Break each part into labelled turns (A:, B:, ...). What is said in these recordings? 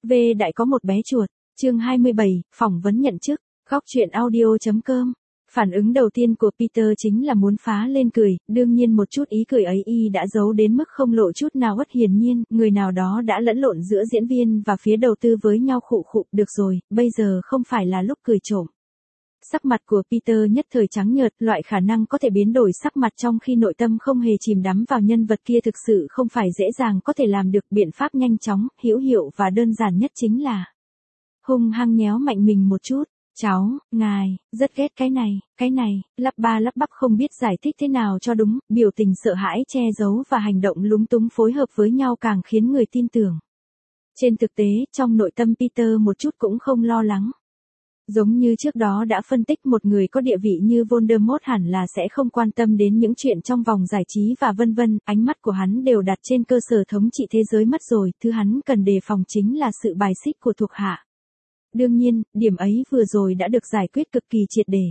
A: V đại có một bé chuột. Chương 27, phỏng vấn nhận chức. Góc truyện audio.com. Phản ứng đầu tiên của Peter chính là muốn phá lên cười, đương nhiên một chút ý cười ấy y đã giấu đến mức không lộ chút nào. Bất hiển nhiên, người nào đó đã lẫn lộn giữa diễn viên và phía đầu tư với nhau. Được rồi, bây giờ không phải là lúc cười trộm. Sắc mặt của Peter nhất thời trắng nhợt, loại khả năng có thể biến đổi sắc mặt trong khi nội tâm không hề chìm đắm vào nhân vật kia thực sự không phải dễ dàng có thể làm được. Biện pháp nhanh chóng, hữu hiệu và đơn giản nhất chính là hung hăng nhéo mạnh mình một chút. Cháu, ngài, rất ghét cái này, lắp ba lắp bắp không biết giải thích thế nào cho đúng, biểu tình sợ hãi che giấu và hành động lúng túng phối hợp với nhau càng khiến người tin tưởng. Trên thực tế, trong nội tâm Peter một chút cũng không lo lắng. Giống như trước đó đã phân tích, một người có địa vị như Voldemort hẳn là sẽ không quan tâm đến những chuyện trong vòng giải trí và vân vân, ánh mắt của hắn đều đặt trên cơ sở thống trị thế giới mất rồi, thứ hắn cần đề phòng chính là sự bài xích của thuộc hạ. Đương nhiên, điểm ấy vừa rồi đã được giải quyết cực kỳ triệt để.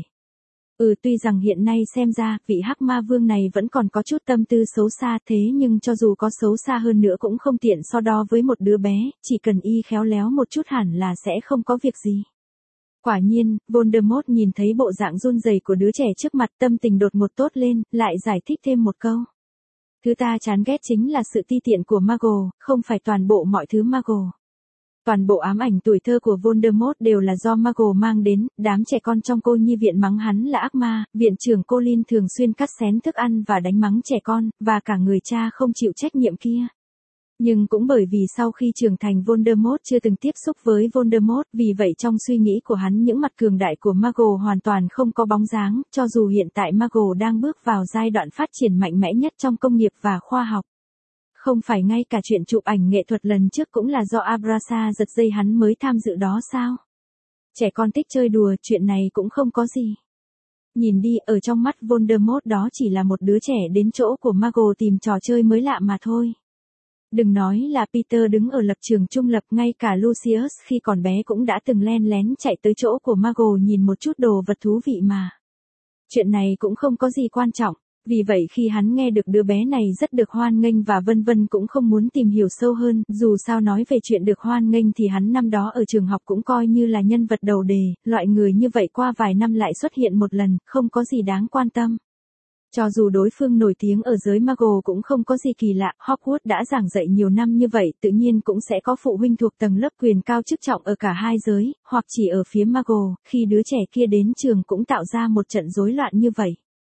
A: Tuy rằng hiện nay xem ra, vị Hắc Ma Vương này vẫn còn có chút tâm tư xấu xa, thế nhưng cho dù có xấu xa hơn nữa cũng không tiện so đo với một đứa bé, chỉ cần y khéo léo một chút hẳn là sẽ không có việc gì. Quả nhiên, Voldemort nhìn thấy bộ dạng run rẩy của đứa trẻ trước mặt, tâm tình đột ngột tốt lên, lại giải thích thêm một câu. Thứ ta chán ghét chính là sự ti tiện của Muggle, không phải toàn bộ mọi thứ Muggle. Toàn bộ ám ảnh tuổi thơ của Voldemort đều là do Muggle mang đến, đám trẻ con trong cô nhi viện mắng hắn là ác ma, viện trưởng Colin thường xuyên cắt xén thức ăn và đánh mắng trẻ con, và cả người cha không chịu trách nhiệm kia. Nhưng cũng bởi vì sau khi trưởng thành Voldemort chưa từng tiếp xúc với Voldemort, vì vậy trong suy nghĩ của hắn những mặt cường đại của Muggle hoàn toàn không có bóng dáng, cho dù hiện tại Muggle đang bước vào giai đoạn phát triển mạnh mẽ nhất trong công nghiệp và khoa học. Không phải ngay cả chuyện chụp ảnh nghệ thuật lần trước cũng là do Abrasa giật dây hắn mới tham dự đó sao? Trẻ con thích chơi đùa, chuyện này cũng không có gì. Nhìn đi, ở trong mắt Voldemort đó chỉ là một đứa trẻ đến chỗ của Muggle tìm trò chơi mới lạ mà thôi. Đừng nói là Peter đứng ở lập trường trung lập, ngay cả Lucius khi còn bé cũng đã từng len lén chạy tới chỗ của Muggle nhìn một chút đồ vật thú vị mà. Chuyện này cũng không có gì quan trọng. Vì vậy khi hắn nghe được đứa bé này rất được hoan nghênh và vân vân cũng không muốn tìm hiểu sâu hơn, dù sao nói về chuyện được hoan nghênh thì hắn năm đó ở trường học cũng coi như là nhân vật đầu đề, loại người như vậy qua vài năm lại xuất hiện một lần, không có gì đáng quan tâm. Cho dù đối phương nổi tiếng ở giới Muggle cũng không có gì kỳ lạ, Hogwarts đã giảng dạy nhiều năm như vậy, tự nhiên cũng sẽ có phụ huynh thuộc tầng lớp quyền cao chức trọng ở cả hai giới, hoặc chỉ ở phía Muggle, khi đứa trẻ kia đến trường cũng tạo ra một trận rối loạn như vậy.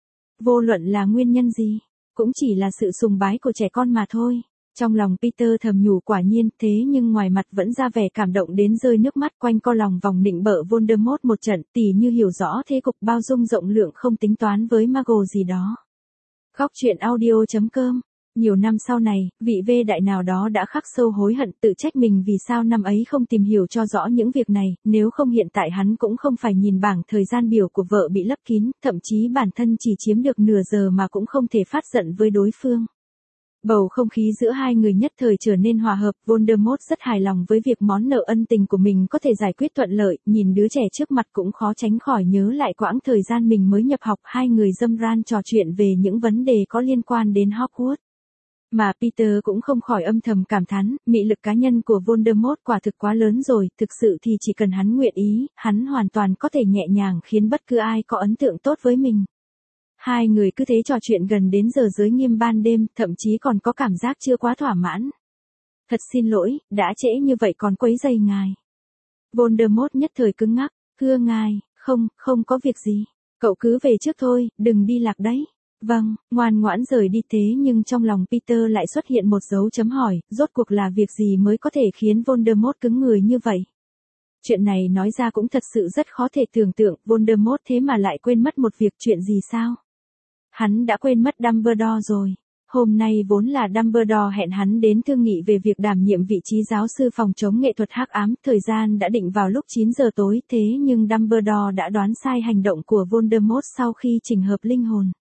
A: Vô luận là nguyên nhân gì, cũng chỉ là sự sùng bái của trẻ con mà thôi. Trong lòng Peter thầm nhủ quả nhiên, thế nhưng ngoài mặt vẫn ra vẻ cảm động đến rơi nước mắt, quanh co lòng vòng nịnh bợ Voldemort một trận, tỉ như hiểu rõ thế cục, bao dung rộng lượng, không tính toán với Muggle gì đó. Góc truyện audio.com. Nhiều năm sau này, vị V đại nào đó đã khắc sâu hối hận, tự trách mình vì sao năm ấy không tìm hiểu cho rõ những việc này, nếu không hiện tại hắn cũng không phải nhìn bảng thời gian biểu của vợ bị lấp kín, thậm chí bản thân chỉ chiếm được nửa giờ mà cũng không thể phát giận với đối phương. Bầu không khí giữa hai người nhất thời trở nên hòa hợp, Voldemort rất hài lòng với việc món nợ ân tình của mình có thể giải quyết thuận lợi, nhìn đứa trẻ trước mặt cũng khó tránh khỏi nhớ lại quãng thời gian mình mới nhập học, hai người râm ran trò chuyện về những vấn đề có liên quan đến Hogwarts. Mà Peter cũng không khỏi âm thầm cảm thán, mị lực cá nhân của Voldemort quả thực quá lớn rồi, thực sự thì chỉ cần hắn nguyện ý, hắn hoàn toàn có thể nhẹ nhàng khiến bất cứ ai có ấn tượng tốt với mình. Hai người cứ thế trò chuyện gần đến giờ giới nghiêm ban đêm, thậm chí còn có cảm giác chưa quá thỏa mãn. Thật xin lỗi, đã trễ như vậy còn quấy rầy ngài. Voldemort nhất thời cứng ngắc, thưa ngài, không có việc gì, cậu cứ về trước thôi, đừng đi lạc đấy. Vâng, ngoan ngoãn rời đi. Thế nhưng trong lòng Peter lại xuất hiện một dấu chấm hỏi, rốt cuộc là việc gì mới có thể khiến Voldemort cứng người như vậy? Chuyện này nói ra cũng thật sự rất khó thể tưởng tượng, Voldemort thế mà lại quên mất một việc, chuyện gì sao? Hắn đã quên mất Dumbledore rồi. Hôm nay vốn là Dumbledore hẹn hắn đến thương nghị về việc đảm nhiệm vị trí giáo sư phòng chống nghệ thuật hắc ám, thời gian đã định vào lúc 9 giờ tối, thế nhưng Dumbledore đã đoán sai hành động của Voldemort sau khi chỉnh hợp linh hồn.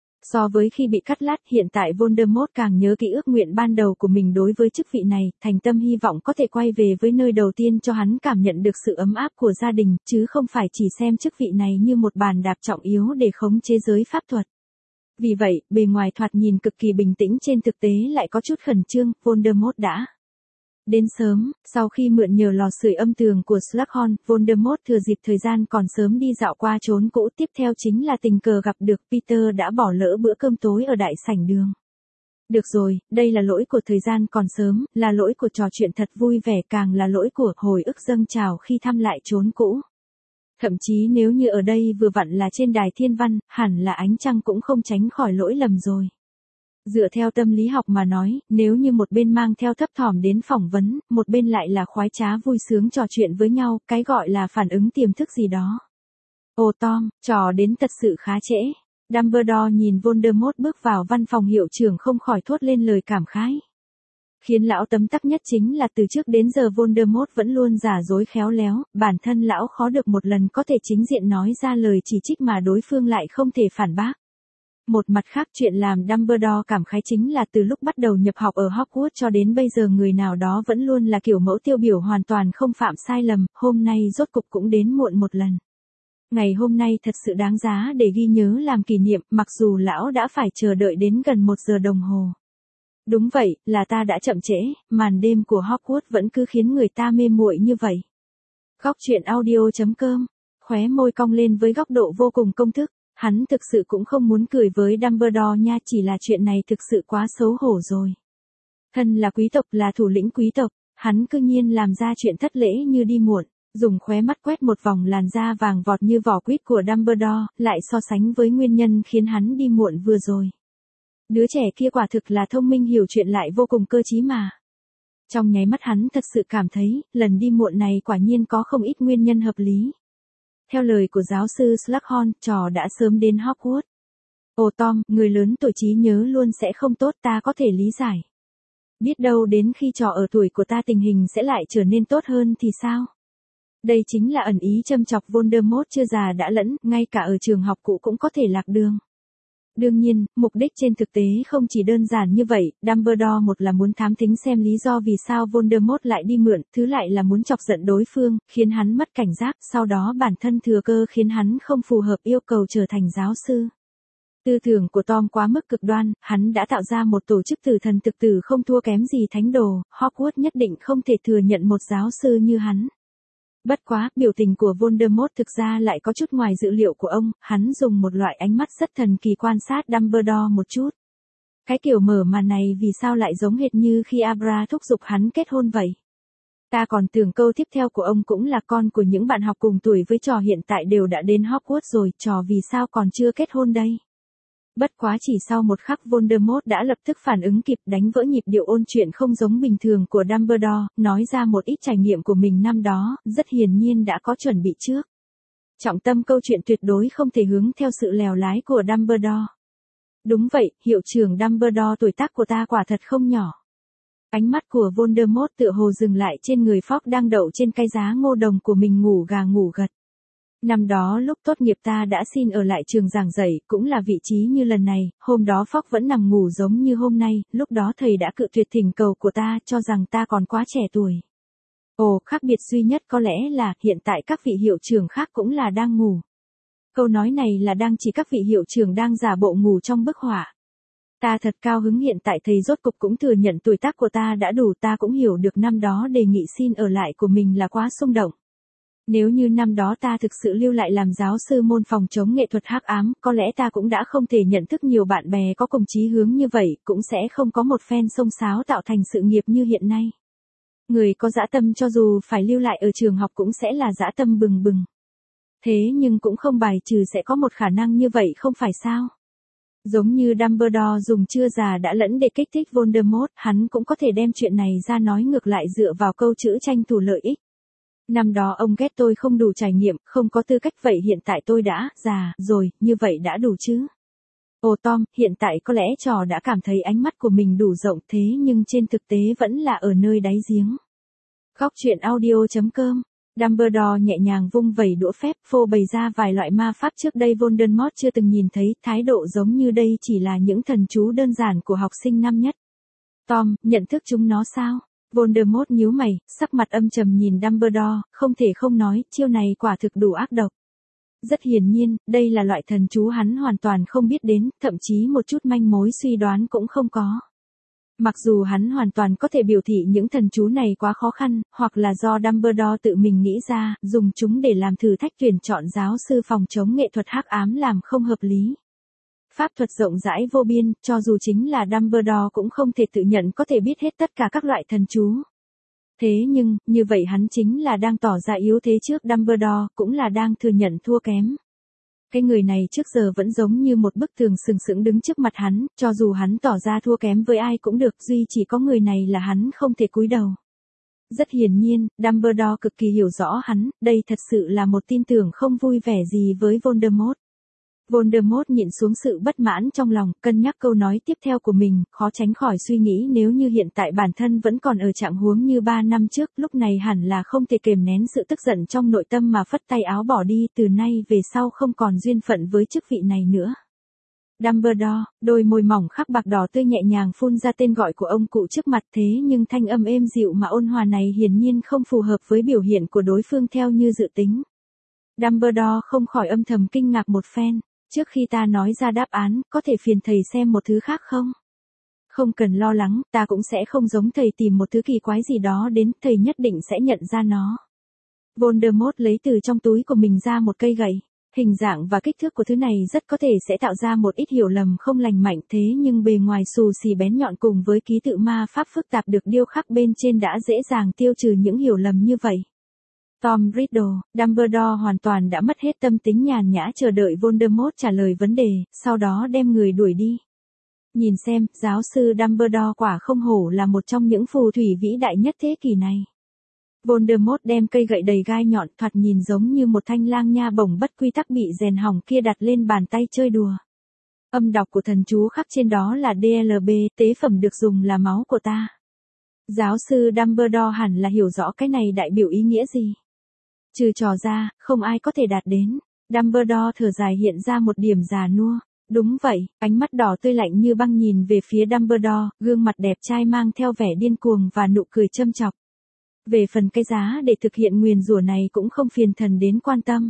A: So với khi bị cắt lát, hiện tại Voldemort càng nhớ ký ức nguyện ban đầu của mình đối với chức vị này, thành tâm hy vọng có thể quay về với nơi đầu tiên cho hắn cảm nhận được sự ấm áp của gia đình, chứ không phải chỉ xem chức vị này như một bàn đạp trọng yếu để khống chế giới pháp thuật. Vì vậy, bề ngoài thoạt nhìn cực kỳ bình tĩnh, trên thực tế lại có chút khẩn trương, Voldemort đã Đến sớm, sau khi mượn nhờ lò sưởi âm tường của Slughorn, Voldemort thừa dịp thời gian còn sớm đi dạo qua chốn cũ. Tiếp theo chính là tình cờ gặp được Peter đã bỏ lỡ bữa cơm tối ở đại sảnh đường. Được rồi, đây là lỗi của thời gian còn sớm, là lỗi của trò chuyện thật vui vẻ, càng là lỗi của hồi ức dâng trào khi thăm lại chốn cũ. Thậm chí nếu như ở đây vừa vặn là trên đài thiên văn, hẳn là ánh trăng cũng không tránh khỏi lỗi lầm rồi. Dựa theo tâm lý học mà nói, nếu như một bên mang theo thấp thỏm đến phỏng vấn, một bên lại là khoái trá vui sướng trò chuyện với nhau, cái gọi là phản ứng tiềm thức gì đó. Ồ Tom, trò đến thật sự khá trễ. Dumbledore nhìn Voldemort bước vào văn phòng hiệu trưởng không khỏi thốt lên lời cảm khái. Khiến lão tấm tắc nhất chính là từ trước đến giờ Voldemort vẫn luôn giả dối khéo léo, bản thân lão khó được một lần có thể chính diện nói ra lời chỉ trích mà đối phương lại không thể phản bác. Một mặt khác, chuyện làm Dumbledore cảm khái chính là từ lúc bắt đầu nhập học ở Hogwarts cho đến bây giờ người nào đó vẫn luôn là kiểu mẫu tiêu biểu hoàn toàn không phạm sai lầm, hôm nay rốt cục cũng đến muộn một lần. Ngày hôm nay thật sự đáng giá để ghi nhớ làm kỷ niệm, mặc dù lão đã phải chờ đợi đến gần 1 giờ đồng hồ. Đúng vậy, là ta đã chậm trễ, màn đêm của Hogwarts vẫn cứ khiến người ta mê muội như vậy. Góc truyện audio.com, khóe môi cong lên với góc độ vô cùng công thức, hắn thực sự cũng không muốn cười với Dumbledore nha, chỉ là chuyện này thực sự quá xấu hổ rồi. Thân là quý tộc, là thủ lĩnh quý tộc, hắn cư nhiên làm ra chuyện thất lễ như đi muộn. Dùng khóe mắt quét một vòng làn da vàng vọt như vỏ quýt của Dumbledore, lại so sánh với nguyên nhân khiến hắn đi muộn vừa rồi. Đứa trẻ kia quả thực là thông minh hiểu chuyện lại vô cùng cơ trí mà. Trong nháy mắt hắn thật sự cảm thấy, lần đi muộn này quả nhiên có không ít nguyên nhân hợp lý. Theo lời của giáo sư Slughorn, trò đã sớm đến Hogwarts. Ồ Tom, người lớn tuổi trí nhớ luôn sẽ không tốt, ta có thể lý giải. Biết đâu đến khi trò ở tuổi của ta tình hình sẽ lại trở nên tốt hơn thì sao? Đây chính là ẩn ý châm chọc Voldemort chưa già đã lẫn, ngay cả ở trường học cũ cũng có thể lạc đường. Đương nhiên, mục đích trên thực tế không chỉ đơn giản như vậy, Dumbledore một là muốn thám thính xem lý do vì sao Voldemort lại đi mượn, thứ lại là muốn chọc giận đối phương, khiến hắn mất cảnh giác, sau đó bản thân thừa cơ khiến hắn không phù hợp yêu cầu trở thành giáo sư. Tư tưởng của Tom quá mức cực đoan, hắn đã tạo ra một tổ chức tử thần thực tử không thua kém gì thánh đồ, Hogwarts nhất định không thể thừa nhận một giáo sư như hắn. Bất quá, biểu tình của Voldemort thực ra lại có chút ngoài dự liệu của ông, hắn dùng một loại ánh mắt rất thần kỳ quan sát Dumbledore một chút. Cái kiểu mở màn này vì sao lại giống hệt như khi Abra thúc giục hắn kết hôn vậy? Ta còn tưởng câu tiếp theo của ông cũng là con của những bạn học cùng tuổi với trò hiện tại đều đã đến Hogwarts rồi, trò vì sao còn chưa kết hôn đây? Bất quá chỉ sau một khắc Voldemort đã lập tức phản ứng kịp, đánh vỡ nhịp điệu ôn chuyện không giống bình thường của Dumbledore, nói ra một ít trải nghiệm của mình năm đó, rất hiển nhiên đã có chuẩn bị trước. Trọng tâm câu chuyện tuyệt đối không thể hướng theo sự lèo lái của Dumbledore. Đúng vậy, hiệu trưởng Dumbledore, tuổi tác của ta quả thật không nhỏ. Ánh mắt của Voldemort tựa hồ dừng lại trên người Fogg đang đậu trên cây giá ngô đồng của mình ngủ gà ngủ gật. Năm đó lúc tốt nghiệp ta đã xin ở lại trường giảng dạy, cũng là vị trí như lần này, hôm đó Fogg vẫn nằm ngủ giống như hôm nay, lúc đó thầy đã cự tuyệt thỉnh cầu của ta, cho rằng ta còn quá trẻ tuổi. Ồ, khác biệt duy nhất có lẽ là, hiện tại các vị hiệu trưởng khác cũng là đang ngủ. Câu nói này là đang chỉ các vị hiệu trưởng đang giả bộ ngủ trong bức họa. Ta thật cao hứng hiện tại thầy rốt cục cũng thừa nhận tuổi tác của ta đã đủ, ta cũng hiểu được năm đó đề nghị xin ở lại của mình là quá xung động. Nếu như năm đó ta thực sự lưu lại làm giáo sư môn phòng chống nghệ thuật hắc ám, có lẽ ta cũng đã không thể nhận thức nhiều bạn bè có cùng chí hướng như vậy, cũng sẽ không có một phen xông xáo tạo thành sự nghiệp như hiện nay. Người có dã tâm cho dù phải lưu lại ở trường học cũng sẽ là dã tâm bừng bừng. Thế nhưng cũng không bài trừ sẽ có một khả năng như vậy không phải sao? Giống như Dumbledore dùng chưa già đã lẫn để kích thích Voldemort, hắn cũng có thể đem chuyện này ra nói ngược lại dựa vào câu chữ tranh thủ lợi ích. Năm đó ông ghét tôi không đủ trải nghiệm, không có tư cách, vậy hiện tại tôi đã già rồi, như vậy đã đủ chứ? Ồ Tom, hiện tại có lẽ trò đã cảm thấy ánh mắt của mình đủ rộng, thế nhưng trên thực tế vẫn là ở nơi đáy giếng. Góc truyện audio.com, Dumbledore nhẹ nhàng vung vẩy đũa phép, phô bày ra vài loại ma pháp trước đây Voldemort chưa từng nhìn thấy, thái độ giống như đây chỉ là những thần chú đơn giản của học sinh năm nhất. Tom, nhận thức chúng nó sao? Voldemort nhíu mày, sắc mặt âm trầm nhìn Dumbledore, không thể không nói, chiêu này quả thực đủ ác độc. Rất hiển nhiên, đây là loại thần chú hắn hoàn toàn không biết đến, thậm chí một chút manh mối suy đoán cũng không có. Mặc dù hắn hoàn toàn có thể biểu thị những thần chú này quá khó khăn, hoặc là do Dumbledore tự mình nghĩ ra, dùng chúng để làm thử thách tuyển chọn giáo sư phòng chống nghệ thuật hắc ám làm không hợp lý. Pháp thuật rộng rãi vô biên, cho dù chính là Dumbledore cũng không thể tự nhận có thể biết hết tất cả các loại thần chú. Thế nhưng, như vậy hắn chính là đang tỏ ra yếu thế trước Dumbledore, cũng là đang thừa nhận thua kém. Cái người này trước giờ vẫn giống như một bức tường sừng sững đứng trước mặt hắn, cho dù hắn tỏ ra thua kém với ai cũng được, duy chỉ có người này là hắn không thể cúi đầu. Rất hiển nhiên, Dumbledore cực kỳ hiểu rõ hắn, đây thật sự là một tin tưởng không vui vẻ gì với Voldemort. Voldemort nhịn xuống sự bất mãn trong lòng, cân nhắc câu nói tiếp theo của mình, khó tránh khỏi suy nghĩ nếu như hiện tại bản thân vẫn còn ở trạng huống như 3 năm trước, lúc này hẳn là không thể kềm nén sự tức giận trong nội tâm mà phất tay áo bỏ đi, từ nay về sau không còn duyên phận với chức vị này nữa. Dumbledore, đôi môi mỏng khắc bạc đỏ tươi nhẹ nhàng phun ra tên gọi của ông cụ trước mặt, thế nhưng thanh âm êm dịu mà ôn hòa này hiển nhiên không phù hợp với biểu hiện của đối phương theo như dự tính. Dumbledore không khỏi âm thầm kinh ngạc một phen. Trước khi ta nói ra đáp án, có thể phiền thầy xem một thứ khác không? Không cần lo lắng, ta cũng sẽ không giống thầy tìm một thứ kỳ quái gì đó đến, thầy nhất định sẽ nhận ra nó. Voldemort lấy từ trong túi của mình ra một cây gậy. Hình dạng và kích thước của thứ này rất có thể sẽ tạo ra một ít hiểu lầm không lành mạnh, thế nhưng bề ngoài xù xì bén nhọn cùng với ký tự ma pháp phức tạp được điêu khắc bên trên đã dễ dàng tiêu trừ những hiểu lầm như vậy. Tom Riddle, Dumbledore hoàn toàn đã mất hết tâm tính nhàn nhã chờ đợi Voldemort trả lời vấn đề, sau đó đem người đuổi đi. Nhìn xem, giáo sư Dumbledore quả không hổ là một trong những phù thủy vĩ đại nhất thế kỷ này. Voldemort đem cây gậy đầy gai nhọn thoạt nhìn giống như một thanh lang nha bổng bất quy tắc bị rèn hỏng kia đặt lên bàn tay chơi đùa. Âm đọc của thần chú khắc trên đó là DLB, tế phẩm được dùng là máu của ta. Giáo sư Dumbledore hẳn là hiểu rõ cái này đại biểu ý nghĩa gì. Trừ trò ra, không ai có thể đạt đến. Dumbledore thở dài hiện ra một điểm già nua. Đúng vậy, ánh mắt đỏ tươi lạnh như băng nhìn về phía Dumbledore, gương mặt đẹp trai mang theo vẻ điên cuồng và nụ cười châm chọc. Về phần cái giá để thực hiện nguyền rủa này cũng không phiền thần đến quan tâm.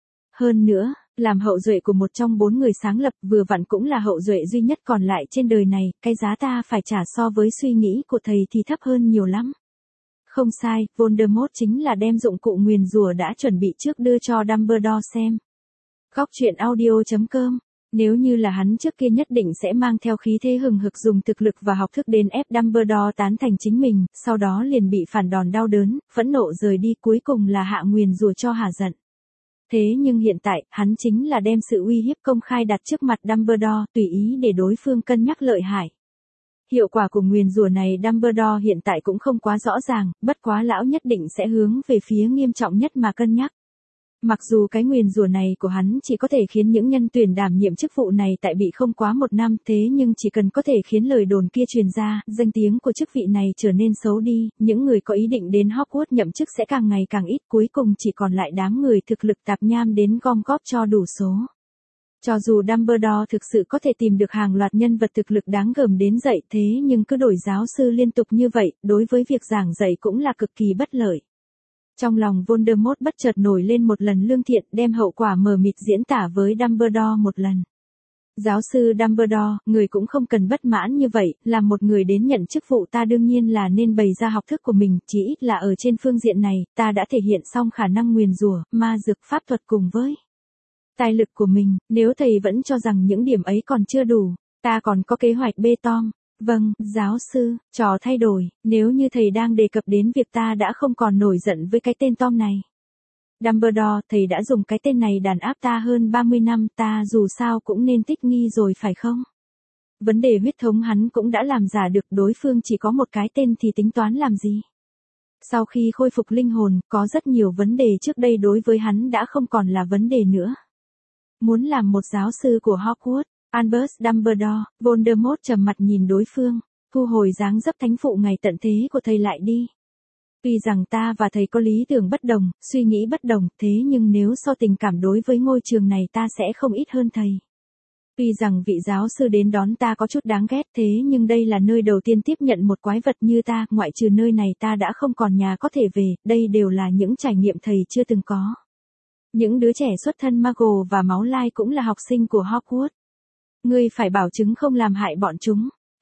A: Hơn nữa, làm hậu duệ của một trong 4 người sáng lập vừa vặn cũng là hậu duệ duy nhất còn lại trên đời này, cái giá ta phải trả so với suy nghĩ của thầy thì thấp hơn nhiều lắm. Không sai, Voldemort chính là đem dụng cụ nguyền rủa đã chuẩn bị trước đưa cho Dumbledore xem. Góc truyện audio.com. Nếu như là hắn trước kia nhất định sẽ mang theo khí thế hừng hực dùng thực lực và học thức đến ép Dumbledore tán thành chính mình, sau đó liền bị phản đòn đau đớn, phẫn nộ rời đi, cuối cùng là hạ nguyền rủa cho hả giận. Thế nhưng hiện tại, hắn chính là đem sự uy hiếp công khai đặt trước mặt Dumbledore, tùy ý để đối phương cân nhắc lợi hại. Hiệu quả của nguyền rủa này Dumbledore hiện tại cũng không quá rõ ràng, bất quá lão nhất định sẽ hướng về phía nghiêm trọng nhất mà cân nhắc. Mặc dù cái nguyền rủa này của hắn chỉ có thể khiến những nhân tuyển đảm nhiệm chức vụ này tại bị không quá 1 năm, thế nhưng chỉ cần có thể khiến lời đồn kia truyền ra, danh tiếng của chức vị này trở nên xấu đi, những người có ý định đến Hogwarts nhậm chức sẽ càng ngày càng ít, cuối cùng chỉ còn lại đám người thực lực tạp nham đến gom góp cho đủ số. Cho dù Dumbledore thực sự có thể tìm được hàng loạt nhân vật thực lực đáng gờm đến dạy, thế nhưng cứ đổi giáo sư liên tục như vậy, đối với việc giảng dạy cũng là cực kỳ bất lợi. Trong lòng Voldemort bất chợt nổi lên một lần lương thiện, đem hậu quả mờ mịt diễn tả với Dumbledore một lần. Giáo sư Dumbledore, người cũng không cần bất mãn như vậy, là một người đến nhận chức vụ ta đương nhiên là nên bày ra học thức của mình, chỉ ít là ở trên phương diện này, ta đã thể hiện xong khả năng nguyền rủa, ma dược pháp thuật cùng với tài lực của mình, nếu thầy vẫn cho rằng những điểm ấy còn chưa đủ, ta còn có kế hoạch bê Tom. Vâng, giáo sư, trò thay đổi, nếu như thầy đang đề cập đến việc ta đã không còn nổi giận với cái tên Tom này. Dumbledore, thầy đã dùng cái tên này đàn áp ta hơn 30 năm, ta dù sao cũng nên thích nghi rồi phải không? Vấn đề huyết thống hắn cũng đã làm giả được, đối phương chỉ có một cái tên thì tính toán làm gì? Sau khi khôi phục linh hồn, có rất nhiều vấn đề trước đây đối với hắn đã không còn là vấn đề nữa. Muốn làm một giáo sư của Hogwarts, Albus Dumbledore, Voldemort trầm mặt nhìn đối phương, thu hồi dáng dấp thánh phụ ngày tận thế của thầy lại đi. Tuy rằng ta và thầy có lý tưởng bất đồng, suy nghĩ bất đồng, thế nhưng nếu so tình cảm đối với ngôi trường này ta sẽ không ít hơn thầy. Tuy rằng vị giáo sư đến đón ta có chút đáng ghét, thế nhưng đây là nơi đầu tiên tiếp nhận một quái vật như ta, ngoại trừ nơi này ta đã không còn nhà có thể về, đây đều là những trải nghiệm thầy chưa từng có. Những đứa trẻ xuất thân Muggle và máu lai cũng là học sinh của Hogwarts. Ngươi phải bảo chứng không làm hại bọn chúng.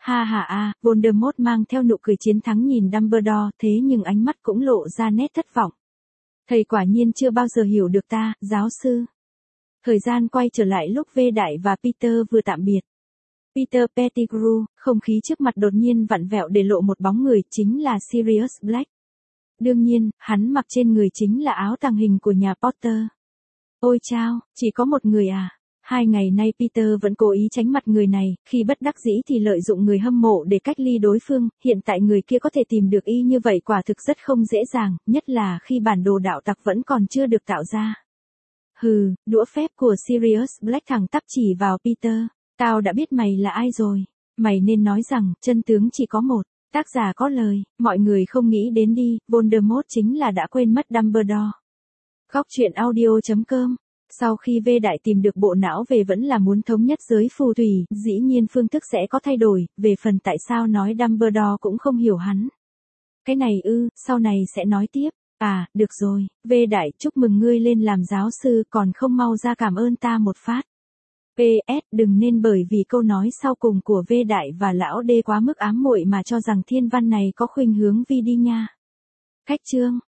A: Ha ha a, Voldemort mang theo nụ cười chiến thắng nhìn Dumbledore, thế nhưng ánh mắt cũng lộ ra nét thất vọng. Thầy quả nhiên chưa bao giờ hiểu được ta, giáo sư. Thời gian quay trở lại lúc V Đại và Peter vừa tạm biệt. Peter Pettigrew, không khí trước mặt đột nhiên vặn vẹo để lộ một bóng người, chính là Sirius Black. Đương nhiên, hắn mặc trên người chính là áo tàng hình của nhà Potter. Ôi chao, chỉ có một người à? 2 ngày nay Peter vẫn cố ý tránh mặt người này, khi bất đắc dĩ thì lợi dụng người hâm mộ để cách ly đối phương, hiện tại người kia có thể tìm được y như vậy quả thực rất không dễ dàng, nhất là khi bản đồ đạo tặc vẫn còn chưa được tạo ra. Hừ, đũa phép của Sirius Black thẳng tắp chỉ vào Peter, tao đã biết mày là ai rồi, mày nên nói rằng, chân tướng chỉ có một. Tác giả có lời, mọi người không nghĩ đến đi, Voldemort chính là đã quên mất Dumbledore. Góc truyện audio.com. Sau khi V Đại tìm được bộ não về vẫn là muốn thống nhất giới phù thủy, dĩ nhiên phương thức sẽ có thay đổi, về phần tại sao nói Dumbledore cũng không hiểu hắn. Cái này sau này sẽ nói tiếp. À, được rồi, V Đại chúc mừng ngươi lên làm giáo sư còn không mau ra cảm ơn ta một phát. PS, đừng nên bởi vì câu nói sau cùng của V Đại và lão D quá mức ám muội mà cho rằng thiên văn này có khuynh hướng vi đi nha. Khách chương.